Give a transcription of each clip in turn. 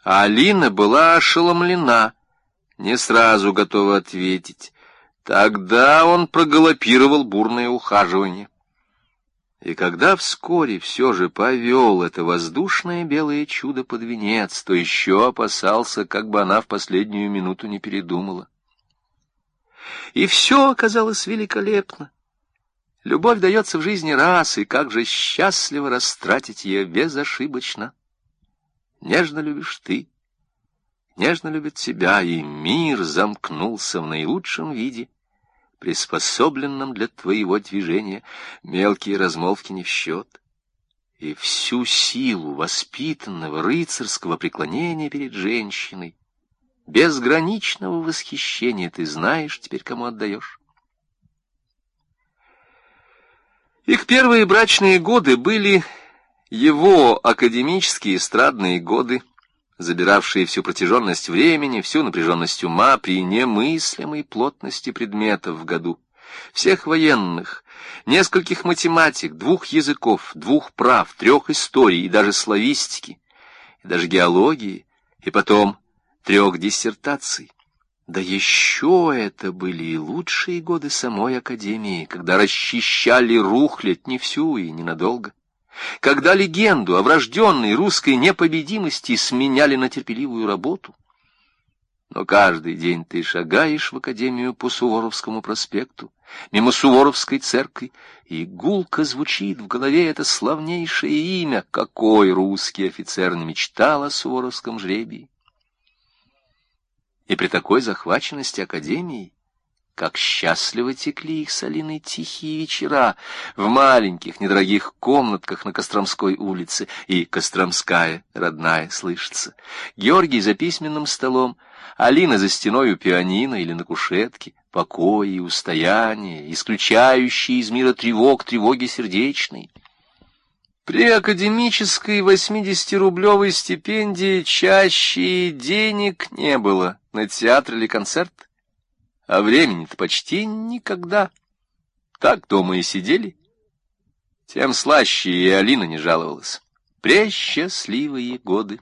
А Алина была ошеломлена, не сразу готова ответить. Тогда он прогалопировал бурное ухаживание. И когда вскоре все же повел это воздушное белое чудо под венец, то еще опасался, как бы она в последнюю минуту не передумала. И все оказалось великолепно. Любовь дается в жизни раз, и как же счастливо растратить ее безошибочно. Нежно любишь ты, нежно любит тебя, и мир замкнулся в наилучшем виде, приспособленном для твоего движения, мелкие размолвки не в счет. И всю силу воспитанного рыцарского преклонения перед женщиной, безграничного восхищения ты знаешь теперь, кому отдаешь. Их первые брачные годы были его академические эстрадные годы, забиравшие всю протяженность времени, всю напряженность ума при немыслимой плотности предметов в году, всех военных, нескольких математик, 2 языков, 2 прав, 3 историй и даже славистики, и даже геологии, и потом 3 диссертаций. Да еще это были и лучшие годы самой академии, когда расчищали рухлядь не всю и ненадолго, когда легенду о врожденной русской непобедимости сменяли на терпеливую работу. Но каждый день ты шагаешь в академию по Суворовскому проспекту, мимо Суворовской церкви, и гулко звучит в голове это славнейшее имя, какой русский офицер не мечтал о суворовском жребии. И при такой захваченности академией, как счастливо текли их с Алиной тихие вечера в маленьких недорогих комнатках на Костромской улице, и Костромская родная слышится. Георгий за письменным столом, Алина за стеной у пианино или на кушетке, покой и устояние, исключающие из мира тревог тревоги сердечной. При академической 80-рублевой стипендии чаще денег не было на театр или концерт, а времени-то почти никогда. Так дома и сидели. Тем слаще и Алина не жаловалась. Пресчастливые годы.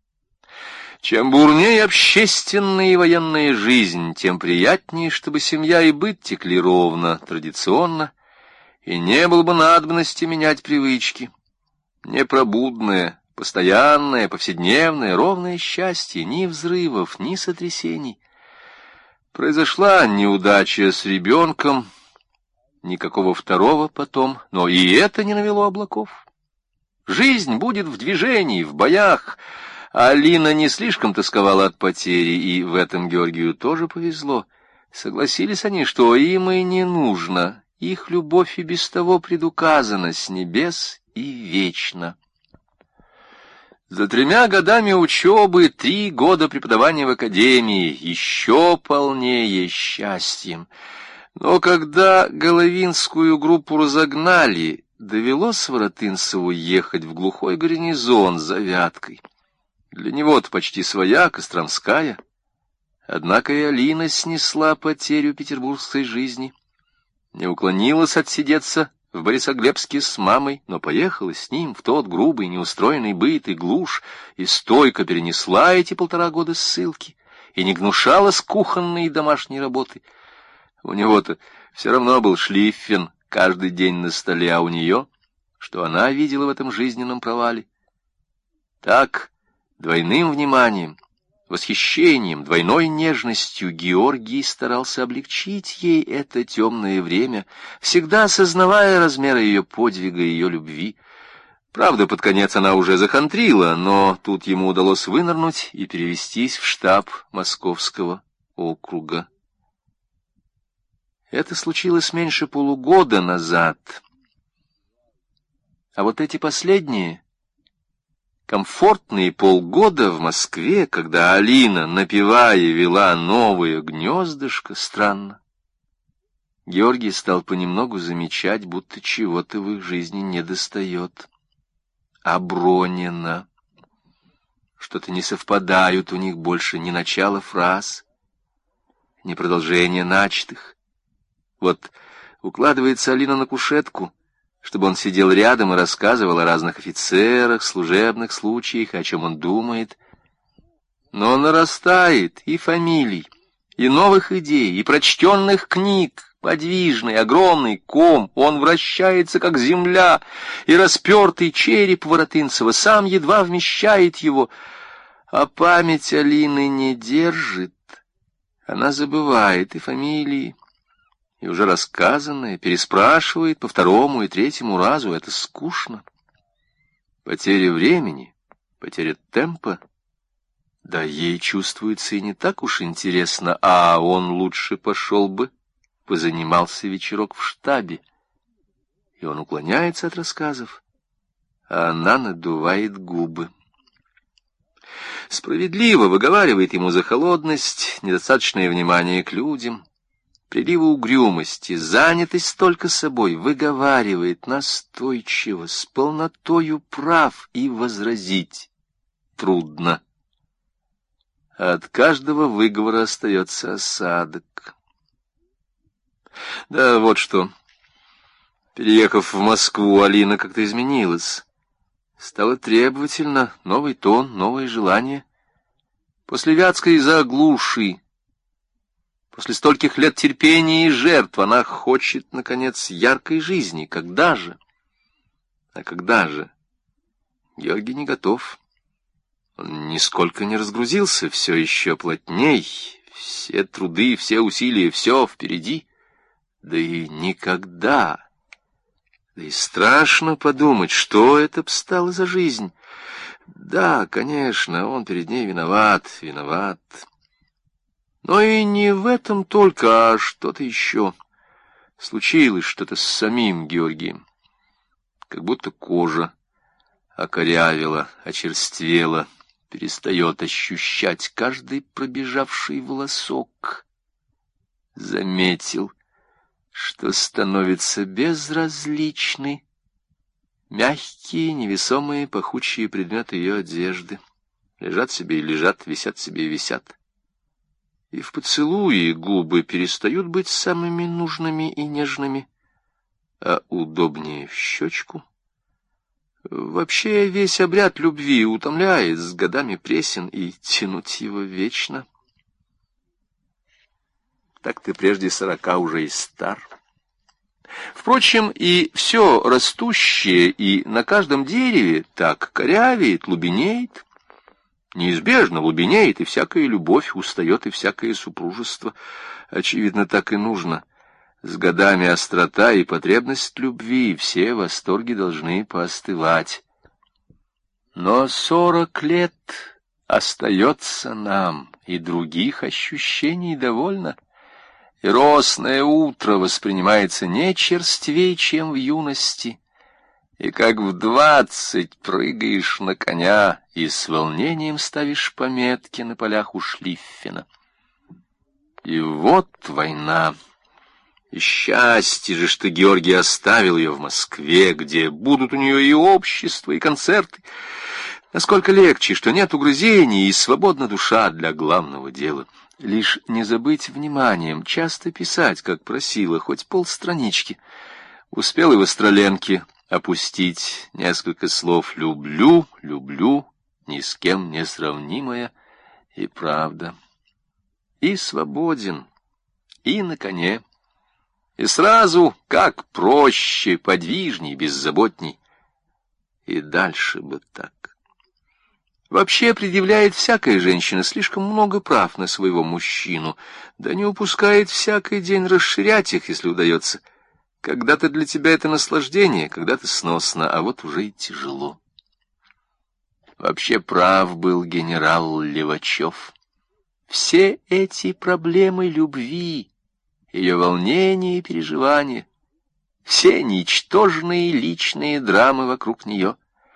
Чем бурнее общественная и военная жизнь, тем приятнее, чтобы семья и быт текли ровно, традиционно, и не было бы надобности менять привычки. Непробудное, постоянное, повседневное, ровное счастье, ни взрывов, ни сотрясений. Произошла неудача с ребенком, никакого второго потом, но и это не навело облаков. Жизнь будет в движении, в боях. Алина не слишком тосковала от потери, и в этом Георгию тоже повезло. Согласились они, что им и не нужно. Их любовь и без того предуказана с небес и вечно. За 3 годами учебы, 3 года преподавания в академии, еще полнее счастьем. Но когда Головинскую группу разогнали, довелось Воротынцеву ехать в глухой гарнизон за Вяткой. Для него-то почти своя, Костромская. Однако и Алина снесла потерю петербургской жизни, не уклонилась отсидеться в Борисоглебске с мамой, но поехала с ним в тот грубый, неустроенный быт и глушь, и стойко перенесла эти 1,5 года ссылки, и не гнушалась кухонной и домашней работы. У него-то все равно был шлиффен каждый день на столе, а у нее, что она видела в этом жизненном провале. Так, двойным вниманием, восхищением, двойной нежностью Георгий старался облегчить ей это темное время, всегда осознавая размеры ее подвига и ее любви. Правда, под конец она уже захандрила, но тут ему удалось вынырнуть и перевестись в штаб Московского округа. Это случилось меньше полугода назад. А вот эти последние комфортные полгода в Москве, когда Алина, напевая, вела новое гнездышко, странно. Георгий стал понемногу замечать, будто чего-то в их жизни недостает. Обронено. Что-то не совпадают у них больше ни начало фраз, ни продолжение начатых. Вот укладывается Алина на кушетку, чтобы он сидел рядом и рассказывал о разных офицерах, служебных случаях, о чем он думает. Но нарастает и фамилий, и новых идей, и прочтенных книг, подвижный, огромный ком, он вращается, как земля, и распертый череп Воротынцева сам едва вмещает его, а память Алины не держит, она забывает и фамилии, и уже рассказанное переспрашивает по второму и третьему разу, это скучно. Потеря времени, потеря темпа, да ей чувствуется и не так уж интересно, а он лучше пошел бы, позанимался вечерок в штабе. И он уклоняется от рассказов, а она надувает губы. Справедливо выговаривает ему за холодность, недостаточное внимание к людям, приливы угрюмости, занятость только собой, выговаривает настойчиво, с полнотою прав, и возразить трудно. От каждого выговора остается осадок. Да вот что. Переехав в Москву, Алина как-то изменилась. Стала требовательна, новый тон, новые желания. После Вятской заглуши, после стольких лет терпения и жертв, она хочет, наконец, яркой жизни. Когда же? А когда же? Георгий не готов. Он нисколько не разгрузился, все еще плотней, все труды, все усилия, все впереди. Да и никогда. Да и страшно подумать, что это б стало за жизнь. Да, конечно, он перед ней виноват. Но и не в этом только, а что-то еще. Случилось что-то с самим Георгием. Как будто кожа окорявела, очерствела, перестает ощущать каждый пробежавший волосок. Заметил, что становятся безразличны мягкие, невесомые, пахучие предметы ее одежды. Лежат себе и лежат, висят себе и висят. И в поцелуе губы перестают быть самыми нужными и нежными, а удобнее в щечку. Вообще весь обряд любви утомляет, с годами пресен, и тянуть его вечно. Так ты прежде 40 уже и стар. Впрочем, и все растущее, и на каждом дереве так корявеет, лубенеет. Неизбежно лубенеет, и всякая любовь устает, и всякое супружество. Очевидно, так и нужно. С годами острота и потребность любви, и все восторги должны поостывать. Но 40 лет остается нам, и других ощущений довольно. И росное утро воспринимается не черствей, чем в юности, и как в 20 прыгаешь на коня и с волнением ставишь пометки на полях у Шлиффена. И вот война. И счастье же, что Георгий оставил ее в Москве, где будут у нее и общество, и концерты. Насколько легче, что нет угрызений, и свободна душа для главного дела. Лишь не забыть вниманием часто писать, как просила, хоть полстранички. Успел и в Остроленке опустить несколько слов «люблю, люблю, ни с кем не сравнимая, и правда». И свободен, и на коне. И сразу, как проще, подвижней, беззаботней. И дальше бы так. Вообще предъявляет всякая женщина слишком много прав на своего мужчину, да не упускает всякий день расширять их, если удается. Когда-то для тебя это наслаждение, когда-то сносно, а вот уже и тяжело. Вообще прав был генерал Левачев. Все эти проблемы любви, ее волнения и переживания, все ничтожные личные драмы вокруг нее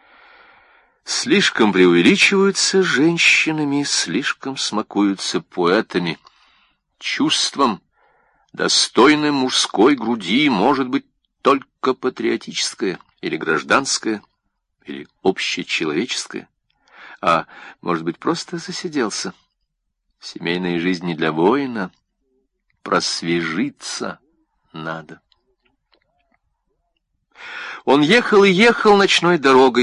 слишком преувеличиваются женщинами, слишком смакуются поэтами. Чувством, достойным мужской груди, может быть только патриотическое, или гражданское, или общечеловеческое, а может быть просто засиделся. Семейная жизнь не для воина, просвежиться надо. Он ехал и ехал ночной дорогой,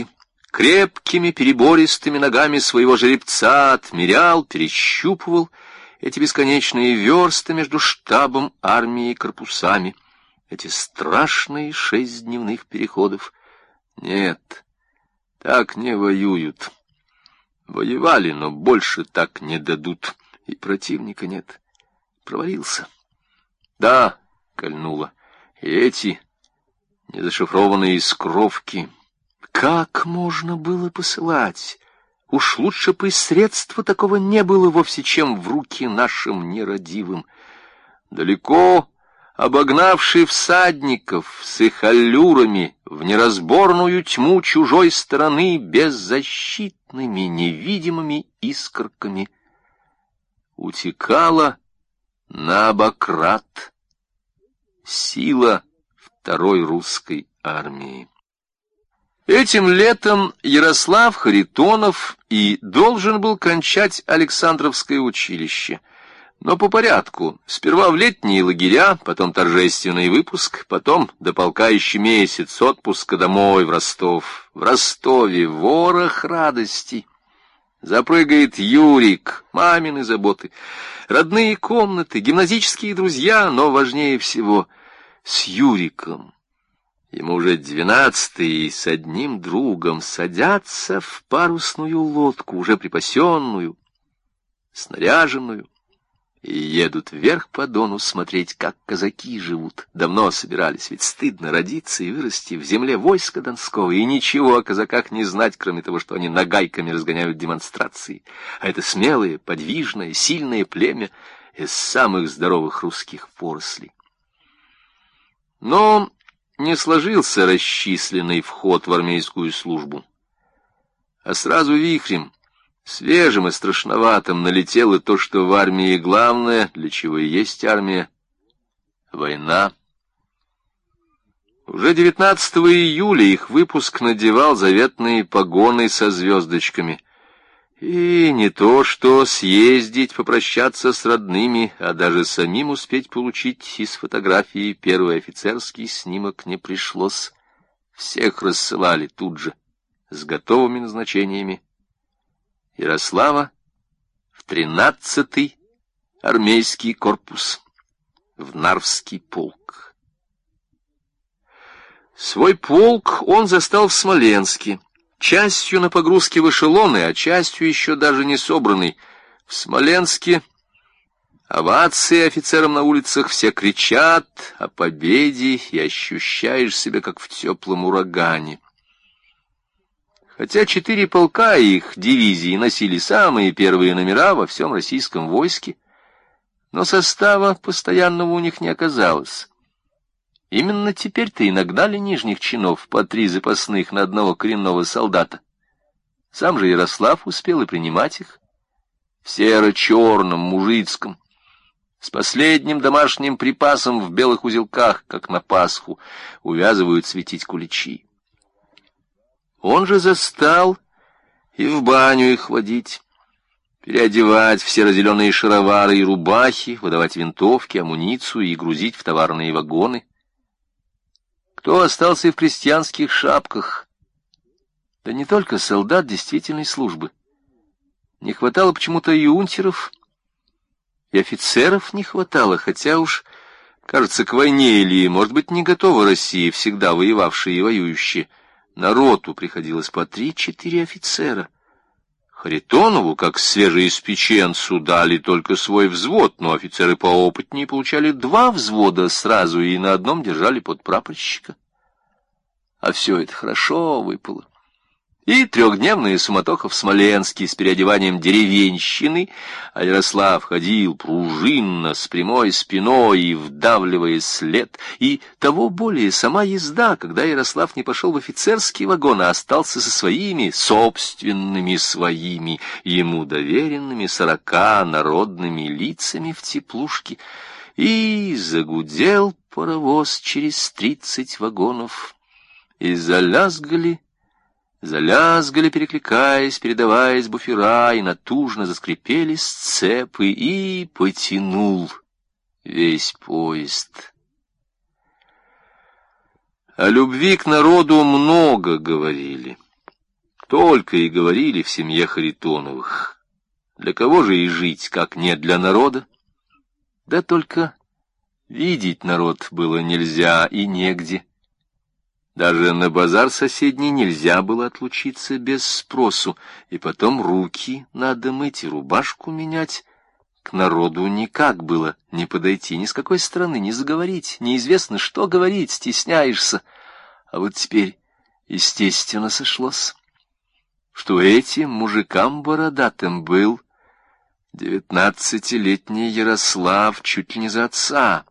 крепкими перебористыми ногами своего жеребца отмерял, перещупывал эти бесконечные версты между штабом, армией и корпусами, эти страшные 6 дневных переходов. Нет, так не воюют. Воевали, но больше так не дадут, и противника нет. Провалился. Да, кольнуло. И эти незашифрованные искровки. Как можно было посылать? Уж лучше бы и средства такого не было вовсе, чем в руки нашим нерадивым. Далеко обогнавший всадников с их аллюрами в неразборную тьму чужой стороны беззащитными невидимыми искорками утекала на Абакрат сила второй русской армии. Этим летом Ярослав Харитонов и должен был кончать Александровское училище. Но по порядку. Сперва в летние лагеря, потом торжественный выпуск, потом до полка еще месяц отпуска домой в Ростов. В Ростове ворох радостей. Запрыгает Юрик, мамины заботы, родные комнаты, гимназические друзья, но важнее всего с Юриком. Ему уже 12-й, и с одним другом садятся в парусную лодку, уже припасенную, снаряженную, и едут вверх по Дону смотреть, как казаки живут. Давно собирались, ведь стыдно родиться и вырасти в земле войска Донского, и ничего о казаках не знать, кроме того, что они нагайками разгоняют демонстрации. А это смелое, подвижное, сильное племя из самых здоровых русских порослей. Но не сложился расчисленный вход в армейскую службу, а сразу вихрем, свежим и страшноватым, налетело то, что в армии главное, для чего и есть армия — война. Уже 19 июля их выпуск надевал заветные погоны со звездочками. И не то что съездить, попрощаться с родными, а даже самим успеть получить из фотографии первый офицерский снимок не пришлось. Всех рассылали тут же, с готовыми назначениями. Ярослава в 13-й армейский корпус, в Нарвский полк. Свой полк он застал в Смоленске, частью на погрузке в эшелоны, а частью еще даже не собранный. В Смоленске овации офицерам на улицах, все кричат о победе, и ощущаешь себя как в теплом урагане. Хотя 4 полка и их дивизии носили самые первые номера во всем российском войске, но состава постоянного у них не оказалось. Именно теперь-то и нагнали нижних чинов по 3 запасных на одного коренного солдата. Сам же Ярослав успел и принимать их в серо-черном мужицком, с последним домашним припасом в белых узелках, как на Пасху, увязывают светить куличи. Он же застал и в баню их водить, переодевать в серо-зеленые шаровары и рубахи, выдавать винтовки, амуницию и грузить в товарные вагоны. Кто остался и в крестьянских шапках? Да не только солдат действительной службы. Не хватало почему-то и унтеров, и офицеров не хватало, хотя уж, кажется, к войне или, может быть, не готова Россия, всегда воевавшая и воюющая. На роту приходилось по 3-4 офицера. Харитонову, как свежеиспеченцу, дали только свой взвод, но офицеры поопытнее получали 2 взвода сразу и на одном держали подпрапорщика. А все это хорошо выпало. И 3-дневная суматоха в Смоленске с переодеванием деревенщины, а Ярослав ходил пружинно, с прямой спиной и вдавливая след, и того более сама езда, когда Ярослав не пошел в офицерский вагон, а остался со своими, собственными своими, ему доверенными 40 народными лицами в теплушке, и загудел паровоз через 30 вагонов, и залязгали, перекликаясь, передаваясь буфера, и натужно заскрипели сцепы, и потянул весь поезд. О любви к народу много говорили. Только и говорили в семье Харитоновых. Для кого же и жить, как не для народа? Да только видеть народ было нельзя и негде. Даже на базар соседний нельзя было отлучиться без спросу, и потом руки надо мыть и рубашку менять. К народу никак было не подойти, ни с какой стороны, не заговорить, неизвестно, что говорить, стесняешься. А вот теперь, естественно, сошлось, что этим мужикам бородатым был 19-летний Ярослав чуть ли не за отца.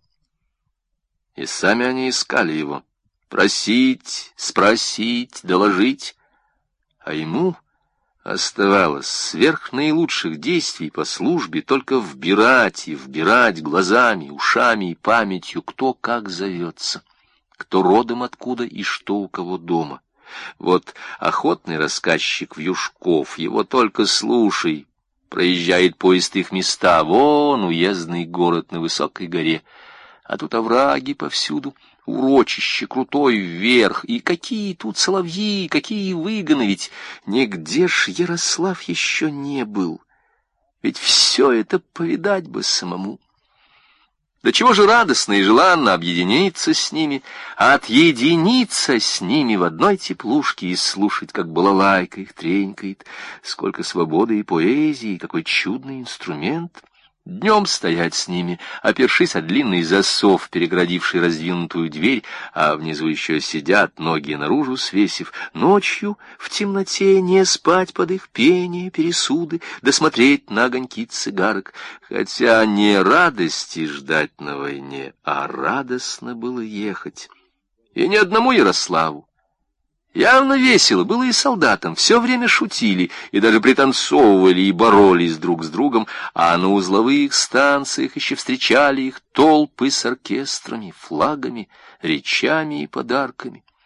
И сами они искали его. Просить, спросить, доложить. А ему оставалось сверх наилучших действий по службе только вбирать и вбирать глазами, ушами и памятью, кто как зовется, кто родом откуда и что у кого дома. Вот охотный рассказчик Вьюшков, его только слушай. Проезжает поезд их места, вон уездный город на высокой горе, а тут овраги повсюду, урочище крутой вверх, и какие тут соловьи, какие выгоны, ведь нигде ж Ярослав еще не был, ведь все это повидать бы самому. Да чего же радостно и желанно объединиться с ними, а отъединиться с ними в одной теплушке и слушать, как балалайка их тренькает, сколько свободы и поэзии, какой чудный инструмент. Днем стоять с ними, опершись о длинный засов, перегородивший раздвинутую дверь, а внизу еще сидят, ноги наружу свесив. Ночью в темноте не спать под их пение, пересуды, да смотреть на огоньки цигарок. Хотя не радости ждать на войне, а радостно было ехать. И ни одному Ярославу. Явно весело было и солдатам, все время шутили, и даже пританцовывали и боролись друг с другом, а на узловых станциях еще встречали их толпы с оркестрами, флагами, речами и подарками.